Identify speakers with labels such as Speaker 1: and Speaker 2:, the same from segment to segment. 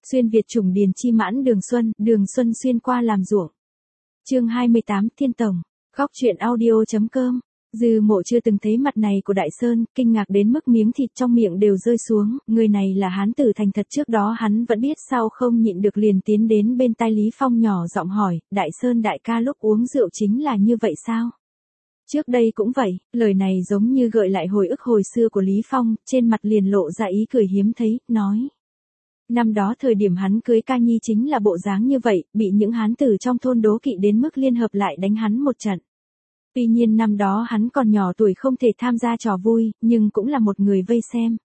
Speaker 1: Xuyên Việt chủng điền chi mãn đường xuân xuyên qua làm ruộng. Chương 28 Thiên Tổng. Góc truyện audio.com. Dư Mộ chưa từng thấy mặt này của Đại Sơn, kinh ngạc đến mức miếng thịt trong miệng đều rơi xuống, người này là hán tử thành thật, trước đó hắn vẫn biết, sao không nhịn được liền tiến đến bên tai Lý Phong nhỏ giọng hỏi, Đại Sơn đại ca lúc uống rượu chính là như vậy sao? Trước đây cũng vậy, lời này giống như gợi lại hồi ức hồi xưa của Lý Phong, trên mặt liền lộ ra ý cười hiếm thấy, nói. Năm đó thời điểm hắn cưới Ca Nhi chính là bộ dáng như vậy, bị những hán tử trong thôn đố kỵ đến mức liên hợp lại đánh hắn một trận. Tuy nhiên năm đó hắn còn nhỏ tuổi không thể tham gia trò vui, nhưng cũng là một người vây xem.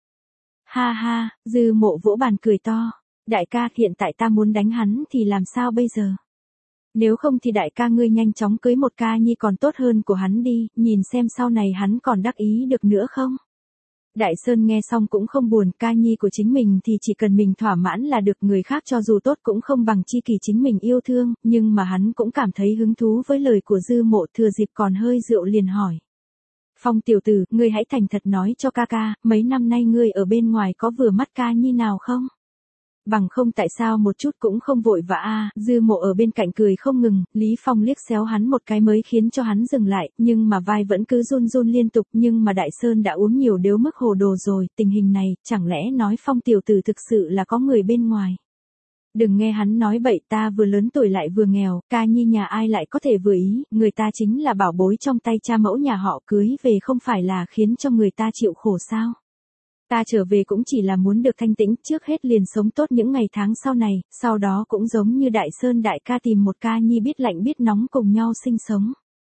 Speaker 1: Ha ha, Dư Mộ vỗ bàn cười to. Đại ca, hiện tại ta muốn đánh hắn thì làm sao bây giờ? Nếu không thì đại ca ngươi nhanh chóng cưới một Ca Nhi còn tốt hơn của hắn đi, nhìn xem sau này hắn còn đắc ý được nữa không? Đại Sơn nghe xong cũng không buồn, Ca Nhi của chính mình thì chỉ cần mình thỏa mãn là được, người khác cho dù tốt cũng không bằng chi kỷ chính mình yêu thương, nhưng mà hắn cũng cảm thấy hứng thú với lời của Dư Mộ, thừa dịp còn hơi rượu liền hỏi. Phong tiểu tử, ngươi hãy thành thật nói cho ca ca, mấy năm nay ngươi ở bên ngoài có vừa mắt Ca Nhi nào không? Bằng không tại sao một chút cũng không vội vã a? Dư Mộ ở bên cạnh cười không ngừng, Lý Phong liếc xéo hắn một cái mới khiến cho hắn dừng lại, nhưng mà vai vẫn cứ run run liên tục, nhưng mà Đại Sơn đã uống nhiều đến mức hồ đồ rồi, tình hình này, chẳng lẽ nói Phong tiểu tử thực sự là có người bên ngoài? Đừng nghe hắn nói bậy, ta vừa lớn tuổi lại vừa nghèo, Ca Nhi nhà ai lại có thể vừa ý, người ta chính là bảo bối trong tay cha mẫu nhà họ, cưới về không phải là khiến cho người ta chịu khổ sao? Ta trở về cũng chỉ là muốn được thanh tĩnh, trước hết liền sống tốt những ngày tháng sau này, sau đó cũng giống như Đại Sơn đại ca tìm một Ca Nhi biết lạnh biết nóng cùng nhau sinh sống.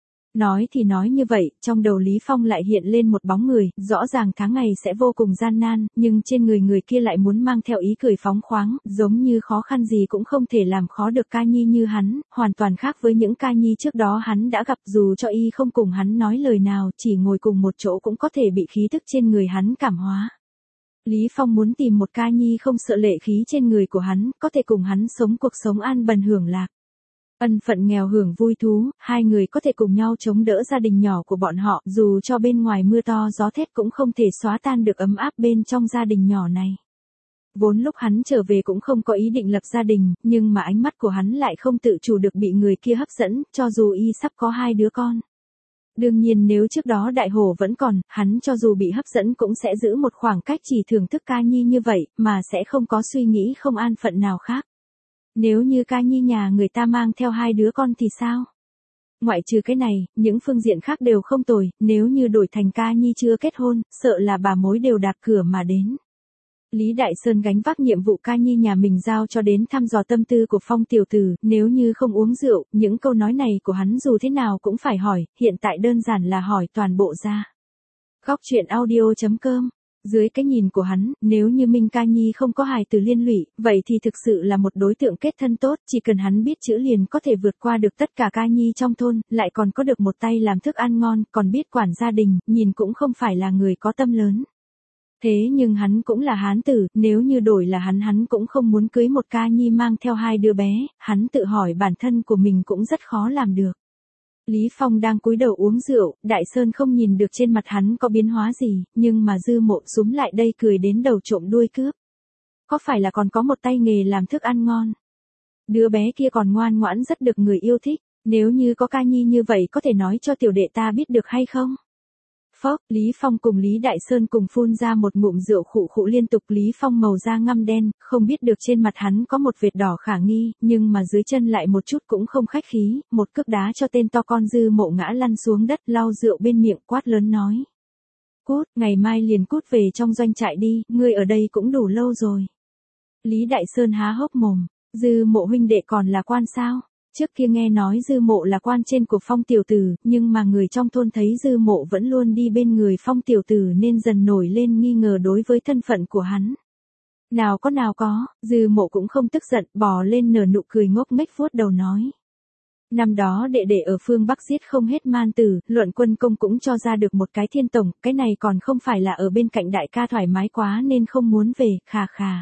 Speaker 1: Nói thì nói như vậy, trong đầu Lý Phong lại hiện lên một bóng người, rõ ràng tháng ngày sẽ vô cùng gian nan, nhưng trên người kia lại muốn mang theo ý cười phóng khoáng, giống như khó khăn gì cũng không thể làm khó được Ca Nhi như hắn, hoàn toàn khác với những Ca Nhi trước đó hắn đã gặp, dù cho y không cùng hắn nói lời nào, chỉ ngồi cùng một chỗ cũng có thể bị khí tức trên người hắn cảm hóa. Lý Phong muốn tìm một Ca Nhi không sợ lệ khí trên người của hắn, có thể cùng hắn sống cuộc sống an bần hưởng lạc. Ân phận nghèo hưởng vui thú, hai người có thể cùng nhau chống đỡ gia đình nhỏ của bọn họ, dù cho bên ngoài mưa to gió thét cũng không thể xóa tan được ấm áp bên trong gia đình nhỏ này. Vốn lúc hắn trở về cũng không có ý định lập gia đình, nhưng mà ánh mắt của hắn lại không tự chủ được bị người kia hấp dẫn, cho dù y sắp có 2 đứa con. Đương nhiên nếu trước đó Đại Hổ vẫn còn, hắn cho dù bị hấp dẫn cũng sẽ giữ một khoảng cách chỉ thưởng thức Ca Nhi như vậy, mà sẽ không có suy nghĩ không an phận nào khác. Nếu như Ca Nhi nhà người ta mang theo 2 đứa con thì sao? Ngoại trừ cái này, những phương diện khác đều không tồi, nếu như đổi thành Ca Nhi chưa kết hôn, sợ là bà mối đều đạp cửa mà đến. Lý Đại Sơn gánh vác nhiệm vụ Ca Nhi nhà mình giao cho đến thăm dò tâm tư của Phong tiểu tử, nếu như không uống rượu, những câu nói này của hắn dù thế nào cũng phải hỏi, hiện tại đơn giản là hỏi toàn bộ ra. Góc truyện audio.com. Dưới cái nhìn của hắn, nếu như Minh Ca Nhi không có hài tử liên lụy, vậy thì thực sự là một đối tượng kết thân tốt, chỉ cần hắn biết chữ liền có thể vượt qua được tất cả Ca Nhi trong thôn, lại còn có được một tay làm thức ăn ngon, còn biết quản gia đình, nhìn cũng không phải là người có tâm lớn. Thế nhưng hắn cũng là hán tử, nếu như đổi là hắn cũng không muốn cưới một Ca Nhi mang theo 2 đứa bé, hắn tự hỏi bản thân của mình cũng rất khó làm được. Lý Phong đang cúi đầu uống rượu, Đại Sơn không nhìn được trên mặt hắn có biến hóa gì, nhưng mà Dư Mộ súm lại đây cười đến đầu trộm đuôi cướp. Có phải là còn có một tay nghề làm thức ăn ngon? Đứa bé kia còn ngoan ngoãn rất được người yêu thích, nếu như có Ca Nhi như vậy có thể nói cho tiểu đệ ta biết được hay không? Phốc, Lý Phong cùng Lý Đại Sơn cùng phun ra một ngụm rượu khụ khụ liên tục, Lý Phong màu da ngăm đen, không biết được trên mặt hắn có một vệt đỏ khả nghi, nhưng mà dưới chân lại một chút cũng không khách khí, một cước đá cho tên to con Dư Mộ ngã lăn xuống đất, lau rượu bên miệng quát lớn nói. Cút, ngày mai liền cút về trong doanh trại đi, ngươi ở đây cũng đủ lâu rồi. Lý Đại Sơn há hốc mồm, Dư Mộ huynh đệ còn là quan sao? Trước kia nghe nói Dư Mộ là quan trên của Phong tiểu tử, nhưng mà người trong thôn thấy Dư Mộ vẫn luôn đi bên người Phong tiểu tử nên dần nổi lên nghi ngờ đối với thân phận của hắn. Nào có, Dư Mộ cũng không tức giận, bò lên nở nụ cười ngốc nghếch vuốt đầu nói. Năm đó đệ đệ ở phương Bắc giết không hết man tử, luận quân công cũng cho ra được một cái thiên tổng, cái này còn không phải là ở bên cạnh đại ca thoải mái quá nên không muốn về, khà khà.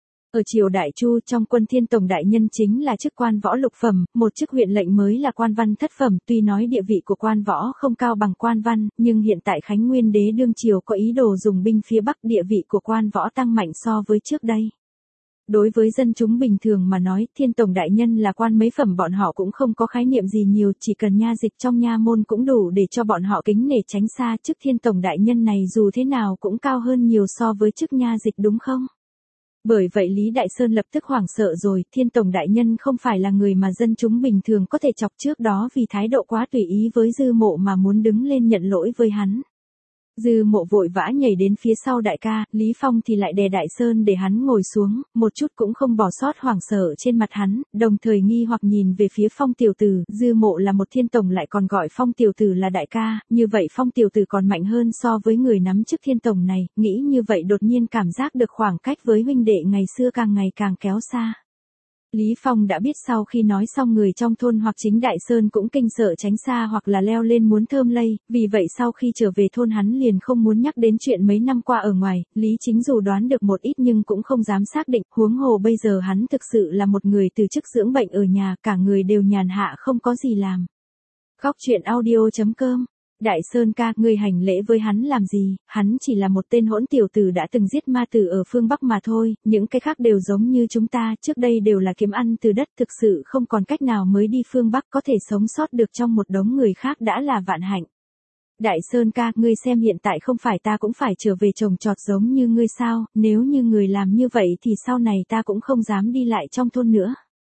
Speaker 1: Ở triều Đại Chu trong quân thiên tổng đại nhân chính là chức quan võ lục phẩm, một chức huyện lệnh mới là quan văn thất phẩm, tuy nói địa vị của quan võ không cao bằng quan văn, nhưng hiện tại Khánh Nguyên đế đương triều có ý đồ dùng binh phía Bắc, địa vị của quan võ tăng mạnh so với trước đây. Đối với dân chúng bình thường mà nói, Thiên Tổng đại nhân là quan mấy phẩm bọn họ cũng không có khái niệm gì nhiều, chỉ cần nha dịch trong nha môn cũng đủ để cho bọn họ kính nể tránh xa, chức Thiên Tổng đại nhân này dù thế nào cũng cao hơn nhiều so với chức nha dịch đúng không? Bởi vậy Lý Đại Sơn lập tức hoảng sợ rồi, Thiên Tổng đại nhân không phải là người mà dân chúng bình thường có thể chọc, trước đó vì thái độ quá tùy ý với Dư Mộ mà muốn đứng lên nhận lỗi với hắn. Dư Mộ vội vã nhảy đến phía sau đại ca, Lý Phong thì lại đè Đại Sơn để hắn ngồi xuống, một chút cũng không bỏ sót hoảng sợ trên mặt hắn, đồng thời nghi hoặc nhìn về phía Phong tiểu tử, Dư Mộ là một thiên tổng lại còn gọi Phong tiểu tử là đại ca, như vậy Phong tiểu tử còn mạnh hơn so với người nắm chức thiên tổng này, nghĩ như vậy đột nhiên cảm giác được khoảng cách với huynh đệ ngày xưa càng ngày càng kéo xa. Lý Phong đã biết sau khi nói xong người trong thôn hoặc chính Đại Sơn cũng kinh sợ tránh xa hoặc là leo lên muốn thơm lây, vì vậy sau khi trở về thôn hắn liền không muốn nhắc đến chuyện mấy năm qua ở ngoài, Lý Chính dù đoán được một ít nhưng cũng không dám xác định, huống hồ bây giờ hắn thực sự là một người từ chức dưỡng bệnh ở nhà, cả người đều nhàn hạ không có gì làm. Góc truyện audio.com Đại Sơn ca, ngươi hành lễ với hắn làm gì, hắn chỉ là một tên hỗn tiểu tử đã từng giết ma tử ở phương Bắc mà thôi, những cái khác đều giống như chúng ta, trước đây đều là kiếm ăn từ đất, thực sự không còn cách nào mới đi phương Bắc có thể sống sót được trong một đống người khác đã là vạn hạnh. Đại Sơn ca, ngươi xem hiện tại không phải ta cũng phải trở về trồng trọt giống như ngươi sao, nếu như người làm như vậy thì sau này ta cũng không dám đi lại trong thôn nữa.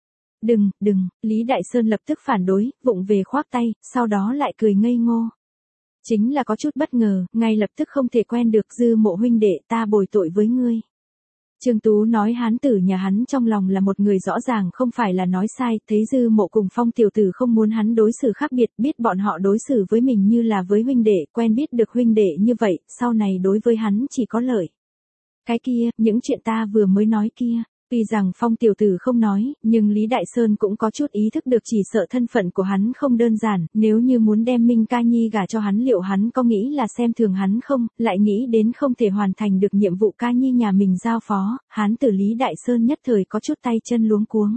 Speaker 1: Đừng, Lý Đại Sơn lập tức phản đối, vụng về khoác tay, sau đó lại cười ngây ngô. Chính là có chút bất ngờ, ngay lập tức không thể quen được, Dư Mộ huynh đệ, ta bồi tội với ngươi. Trương Tú nói hán tử nhà hắn trong lòng là một người rõ ràng không phải là nói sai, thấy Dư Mộ cùng Phong tiểu tử không muốn hắn đối xử khác biệt, biết bọn họ đối xử với mình như là với huynh đệ, quen biết được huynh đệ như vậy, sau này đối với hắn chỉ có lợi. Cái kia, những chuyện ta vừa mới nói kia. Tuy rằng Phong tiểu tử không nói, nhưng Lý Đại Sơn cũng có chút ý thức được chỉ sợ thân phận của hắn không đơn giản, nếu như muốn đem Minh Ca Nhi gả cho hắn liệu hắn có nghĩ là xem thường hắn không, lại nghĩ đến không thể hoàn thành được nhiệm vụ Ca Nhi nhà mình giao phó, hắn tử Lý Đại Sơn nhất thời có chút tay chân luống cuống.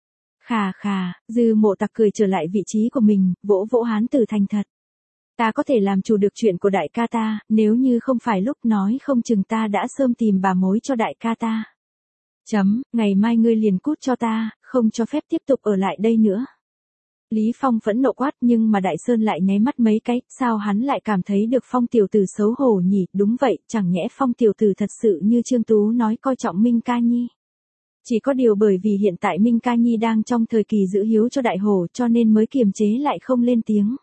Speaker 1: Khà, Dư Mộ tặc cười trở lại vị trí của mình, vỗ vỗ hắn tử thành thật. Ta có thể làm chủ được chuyện của đại ca ta, nếu như không phải lúc nói không chừng ta đã sớm tìm bà mối cho đại ca ta. Ngày mai ngươi liền cút cho ta, không cho phép tiếp tục ở lại đây nữa. Lý Phong phẫn nộ quát nhưng mà Đại Sơn lại nháy mắt mấy cái, sao hắn lại cảm thấy được Phong tiểu tử xấu hổ nhỉ, đúng vậy, chẳng nhẽ Phong tiểu tử thật sự như Trương Tú nói coi trọng Minh Ca Nhi. Chỉ có điều bởi vì hiện tại Minh Ca Nhi đang trong thời kỳ giữ hiếu cho đại hổ cho nên mới kiềm chế lại không lên tiếng.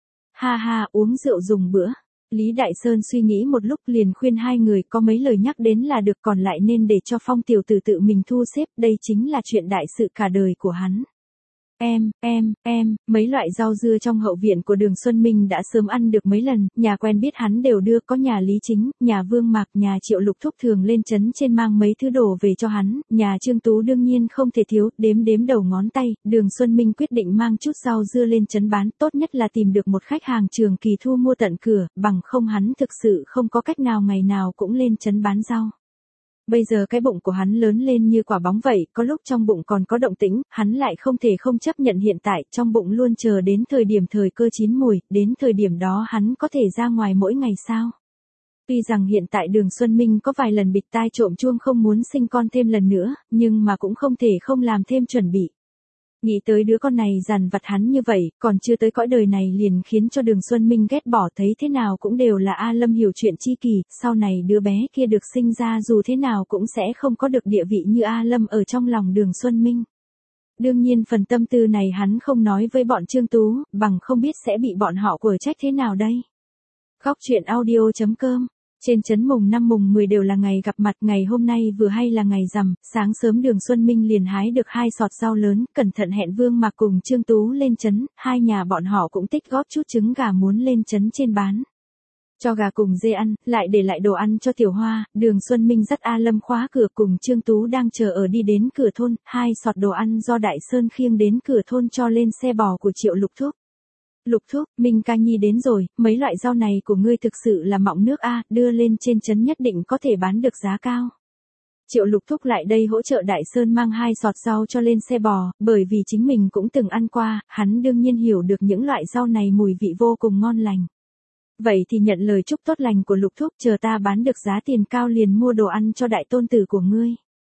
Speaker 1: Ha, uống rượu dùng bữa. Lý Đại Sơn suy nghĩ một lúc liền khuyên hai người có mấy lời nhắc đến là được còn lại nên để cho Phong tiểu tử tự mình thu xếp, đây chính là chuyện đại sự cả đời của hắn. Mấy loại rau dưa trong hậu viện của Đường Xuân Minh đã sớm ăn được mấy lần, nhà quen biết hắn đều đưa, có nhà Lý Chính, nhà Vương Mạc, nhà Triệu Lục thúc thường lên trấn trên mang mấy thứ đồ về cho hắn, nhà Trương Tú đương nhiên không thể thiếu, đếm đầu ngón tay, Đường Xuân Minh quyết định mang chút rau dưa lên trấn bán, tốt nhất là tìm được một khách hàng trường kỳ thu mua tận cửa, bằng không hắn thực sự không có cách nào ngày nào cũng lên trấn bán rau. Bây giờ cái bụng của hắn lớn lên như quả bóng vậy, có lúc trong bụng còn có động tĩnh, hắn lại không thể không chấp nhận hiện tại, trong bụng luôn chờ đến thời điểm thời cơ chín mùi, đến thời điểm đó hắn có thể ra ngoài mỗi ngày sao. Tuy rằng hiện tại Đường Xuân Minh có vài lần bịt tai trộm chuông không muốn sinh con thêm lần nữa, nhưng mà cũng không thể không làm thêm chuẩn bị. Nghĩ tới đứa con này dằn vặt hắn như vậy, còn chưa tới cõi đời này liền khiến cho Đường Xuân Minh ghét bỏ, thấy thế nào cũng đều là A Lâm hiểu chuyện chi kỷ, sau này đứa bé kia được sinh ra dù thế nào cũng sẽ không có được địa vị như A Lâm ở trong lòng Đường Xuân Minh. Đương nhiên phần tâm tư này hắn không nói với bọn Trương Tú, bằng không biết sẽ bị bọn họ quở trách thế nào đây. Góc truyện audio.com Trên trấn mùng 5 mùng 10 đều là ngày gặp mặt, ngày hôm nay vừa hay là ngày rằm, sáng sớm Đường Xuân Minh liền hái được 2 sọt rau lớn, cẩn thận hẹn Vương Mạc cùng Trương Tú lên trấn, hai nhà bọn họ cũng tích góp chút trứng gà muốn lên trấn trên bán. Cho gà cùng dê ăn, lại để lại đồ ăn cho Tiểu Hoa, Đường Xuân Minh dắt A Lâm khóa cửa cùng Trương Tú đang chờ ở đi đến cửa thôn, 2 sọt đồ ăn do Đại Sơn khiêng đến cửa thôn cho lên xe bò của Triệu Lục thúc. Lục thúc, Minh Ca Nhi đến rồi, mấy loại rau này của ngươi thực sự là mọng nước a, đưa lên trên trấn nhất định có thể bán được giá cao. Triệu Lục thúc lại đây hỗ trợ Đại Sơn mang 2 sọt rau cho lên xe bò, bởi vì chính mình cũng từng ăn qua, hắn đương nhiên hiểu được những loại rau này mùi vị vô cùng ngon lành. Vậy thì nhận lời chúc tốt lành của Lục thúc, chờ ta bán được giá tiền cao liền mua đồ ăn cho đại tôn tử của ngươi.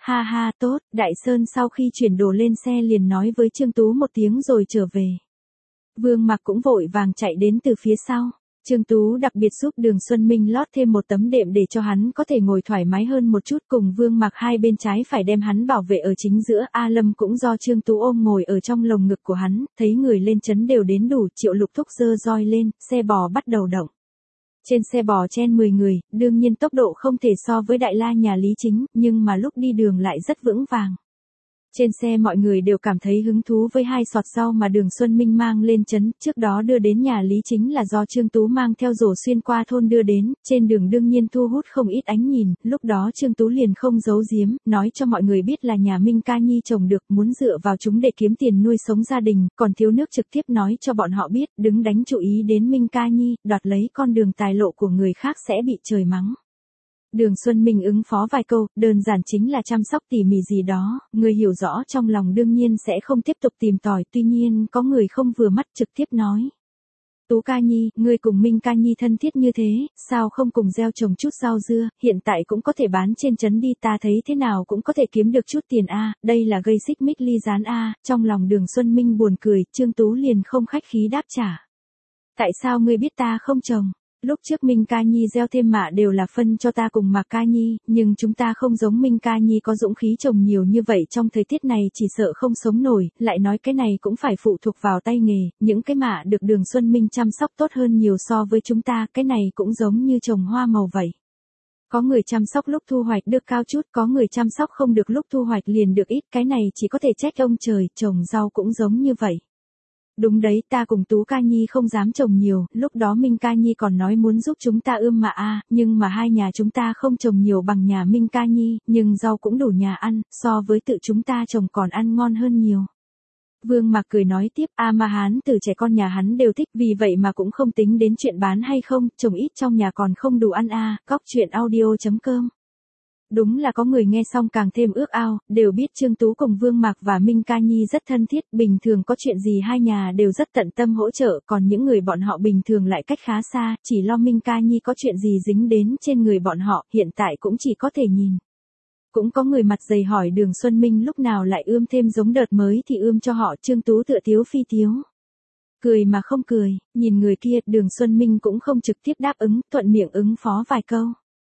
Speaker 1: Ha ha tốt, Đại Sơn sau khi chuyển đồ lên xe liền nói với Trương Tú một tiếng rồi trở về. Vương Mặc cũng vội vàng chạy đến từ phía sau. Trương Tú đặc biệt giúp Đường Xuân Minh lót thêm một tấm đệm để cho hắn có thể ngồi thoải mái hơn một chút, cùng Vương Mặc hai bên trái phải đem hắn bảo vệ ở chính giữa. A Lâm cũng do Trương Tú ôm ngồi ở trong lồng ngực của hắn, thấy người lên chấn đều đến đủ, Triệu Lục Thúc giơ roi lên, xe bò bắt đầu động. Trên xe bò chen 10 người, đương nhiên tốc độ không thể so với Đại La nhà Lý Chính, nhưng mà lúc đi đường lại rất vững vàng. Trên xe mọi người đều cảm thấy hứng thú với hai sọt rau mà Đường Xuân Minh mang lên trấn, trước đó đưa đến nhà Lý Chính là do Trương Tú mang theo rổ xuyên qua thôn đưa đến, trên đường đương nhiên thu hút không ít ánh nhìn, lúc đó Trương Tú liền không giấu giếm, nói cho mọi người biết là nhà Minh Ca Nhi trồng được, muốn dựa vào chúng để kiếm tiền nuôi sống gia đình, còn thiếu nước trực tiếp nói cho bọn họ biết, đứng đánh chú ý đến Minh Ca Nhi, đoạt lấy con đường tài lộ của người khác sẽ bị trời mắng. Đường Xuân Minh ứng phó vài câu, đơn giản chính là chăm sóc tỉ mỉ gì đó, người hiểu rõ trong lòng đương nhiên sẽ không tiếp tục tìm tòi, tuy nhiên có người không vừa mắt trực tiếp nói. Tú Ca Nhi, ngươi cùng Minh Ca Nhi thân thiết như thế, sao không cùng gieo trồng chút rau dưa, hiện tại cũng có thể bán trên trấn đi, ta thấy thế nào cũng có thể kiếm được chút tiền a, đây là gây xích mích ly gián a. Trong lòng Đường Xuân Minh buồn cười, Trương Tú liền không khách khí đáp trả. Tại sao ngươi biết ta không trồng? Lúc trước Minh Ca Nhi gieo thêm mạ đều là phân cho ta cùng Mạc Ca Nhi, nhưng chúng ta không giống Minh Ca Nhi có dũng khí trồng nhiều như vậy, trong thời tiết này chỉ sợ không sống nổi, lại nói cái này cũng phải phụ thuộc vào tay nghề, những cái mạ được Đường Xuân Minh chăm sóc tốt hơn nhiều so với chúng ta, cái này cũng giống như trồng hoa màu vậy. Có người chăm sóc lúc thu hoạch được cao chút, có người chăm sóc không được lúc thu hoạch liền được ít, cái này chỉ có thể trách ông trời, trồng rau cũng giống như vậy. Đúng đấy, ta cùng Tú Ca Nhi không dám trồng nhiều, lúc đó Minh Ca Nhi còn nói muốn giúp chúng ta ươm mạ nhưng mà hai nhà chúng ta không trồng nhiều bằng nhà Minh Ca Nhi, nhưng rau cũng đủ nhà ăn, so với tự chúng ta trồng còn ăn ngon hơn nhiều. Vương Mạc cười nói tiếp, mà hán từ trẻ con nhà hắn đều thích, vì vậy mà cũng không tính đến chuyện bán hay không, trồng ít trong nhà còn không đủ ăn Góc truyện audio.com. Đúng là có người nghe xong càng thêm ước ao, đều biết Trương Tú cùng Vương Mạc và Minh Ca Nhi rất thân thiết, bình thường có chuyện gì hai nhà đều rất tận tâm hỗ trợ, còn những người bọn họ bình thường lại cách khá xa, chỉ lo Minh Ca Nhi có chuyện gì dính đến trên người bọn họ, hiện tại cũng chỉ có thể nhìn. Cũng có người mặt dày hỏi Đường Xuân Minh lúc nào lại ươm thêm giống đợt mới thì ươm cho họ, Trương Tú tựa tiếu phi tiếu. Cười mà không cười, nhìn người kia, Đường Xuân Minh cũng không trực tiếp đáp ứng, thuận miệng ứng phó vài câu.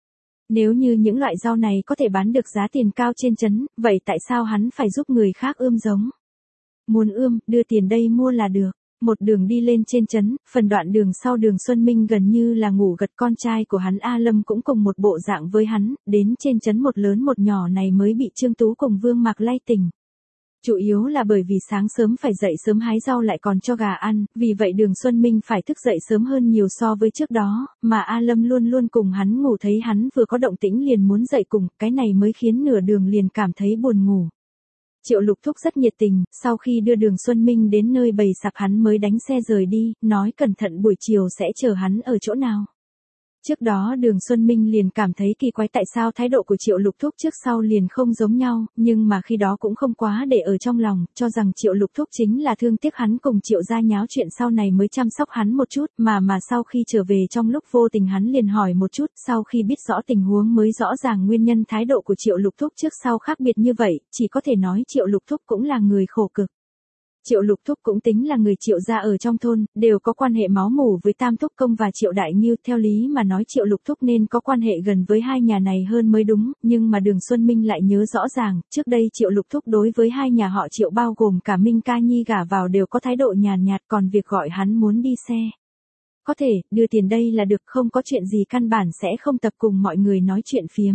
Speaker 1: Nếu như những loại rau này có thể bán được giá tiền cao trên trấn, vậy tại sao hắn phải giúp người khác ươm giống? Muốn ươm, đưa tiền đây mua là được. Một đường đi lên trên trấn, phần đoạn đường sau Đường Xuân Minh gần như là ngủ gật, con trai của hắn A Lâm cũng cùng một bộ dạng với hắn, đến trên trấn một lớn một nhỏ này mới bị Trương Tú cùng Vương Mạc lay tỉnh. Chủ yếu là bởi vì sáng sớm phải dậy sớm hái rau lại còn cho gà ăn, vì vậy Đường Xuân Minh phải thức dậy sớm hơn nhiều so với trước đó, mà A Lâm luôn luôn cùng hắn ngủ, thấy hắn vừa có động tĩnh liền muốn dậy cùng, cái này mới khiến nửa đường liền cảm thấy buồn ngủ. Triệu Lục Thúc rất nhiệt tình, sau khi đưa Đường Xuân Minh đến nơi bày sạp hắn mới đánh xe rời đi, nói cẩn thận buổi chiều sẽ chờ hắn ở chỗ nào. Trước đó Đường Xuân Minh liền cảm thấy kỳ quái tại sao thái độ của Triệu Lục Thúc trước sau liền không giống nhau, nhưng mà khi đó cũng không quá để ở trong lòng, cho rằng Triệu Lục Thúc chính là thương tiếc hắn cùng Triệu gia nháo chuyện sau này mới chăm sóc hắn một chút, mà sau khi trở về trong lúc vô tình hắn liền hỏi một chút, sau khi biết rõ tình huống mới rõ ràng nguyên nhân thái độ của Triệu Lục Thúc trước sau khác biệt như vậy, chỉ có thể nói Triệu Lục Thúc cũng là người khổ cực. Triệu Lục Thúc cũng tính là người Triệu gia ở trong thôn, đều có quan hệ máu mủ với Tam Thúc Công và Triệu Đại Ngưu, theo lý mà nói Triệu Lục Thúc nên có quan hệ gần với hai nhà này hơn mới đúng, nhưng mà Đường Xuân Minh lại nhớ rõ ràng, trước đây Triệu Lục Thúc đối với hai nhà họ Triệu bao gồm cả Minh Ca Nhi gả vào đều có thái độ nhàn nhạt, còn việc gọi hắn muốn đi xe. Có thể, đưa tiền đây là được, không có chuyện gì căn bản sẽ không tập cùng mọi người nói chuyện phiếm.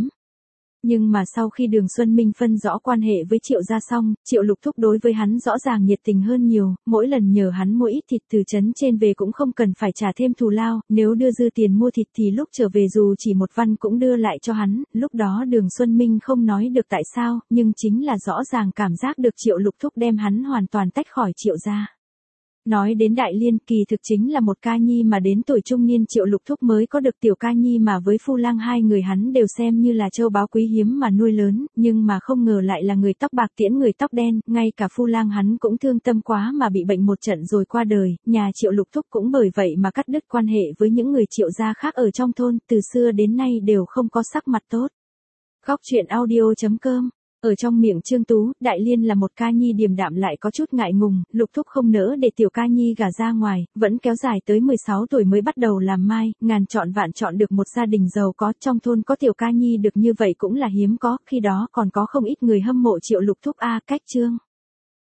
Speaker 1: Nhưng mà sau khi Đường Xuân Minh phân rõ quan hệ với Triệu gia xong, Triệu Lục Thúc đối với hắn rõ ràng nhiệt tình hơn nhiều, mỗi lần nhờ hắn mua ít thịt từ trấn trên về cũng không cần phải trả thêm thù lao, nếu đưa dư tiền mua thịt thì lúc trở về dù chỉ một văn cũng đưa lại cho hắn, lúc đó Đường Xuân Minh không nói được tại sao, nhưng chính là rõ ràng cảm giác được Triệu Lục Thúc đem hắn hoàn toàn tách khỏi Triệu gia. Nói đến Đại Liên, kỳ thực chính là một ca nhi mà đến tuổi trung niên Triệu Lục Thúc mới có được tiểu ca nhi mà với Phu Lang hai người hắn đều xem như là châu báu quý hiếm mà nuôi lớn, nhưng mà không ngờ lại là người tóc bạc tiễn người tóc đen, ngay cả Phu Lang hắn cũng thương tâm quá mà bị bệnh một trận rồi qua đời, nhà Triệu Lục Thúc cũng bởi vậy mà cắt đứt quan hệ với những người Triệu gia khác ở trong thôn, từ xưa đến nay đều không có sắc mặt tốt. Góc truyện audio.com Ở trong miệng Trương Tú, Đại Liên là một ca nhi điềm đạm lại có chút ngại ngùng, Lục Thúc không nỡ để tiểu ca nhi gả ra ngoài, vẫn kéo dài tới 16 tuổi mới bắt đầu làm mai, ngàn chọn vạn chọn được một gia đình giàu có, trong thôn có tiểu ca nhi được như vậy cũng là hiếm có, khi đó còn có không ít người hâm mộ Triệu Lục Thúc cách Trương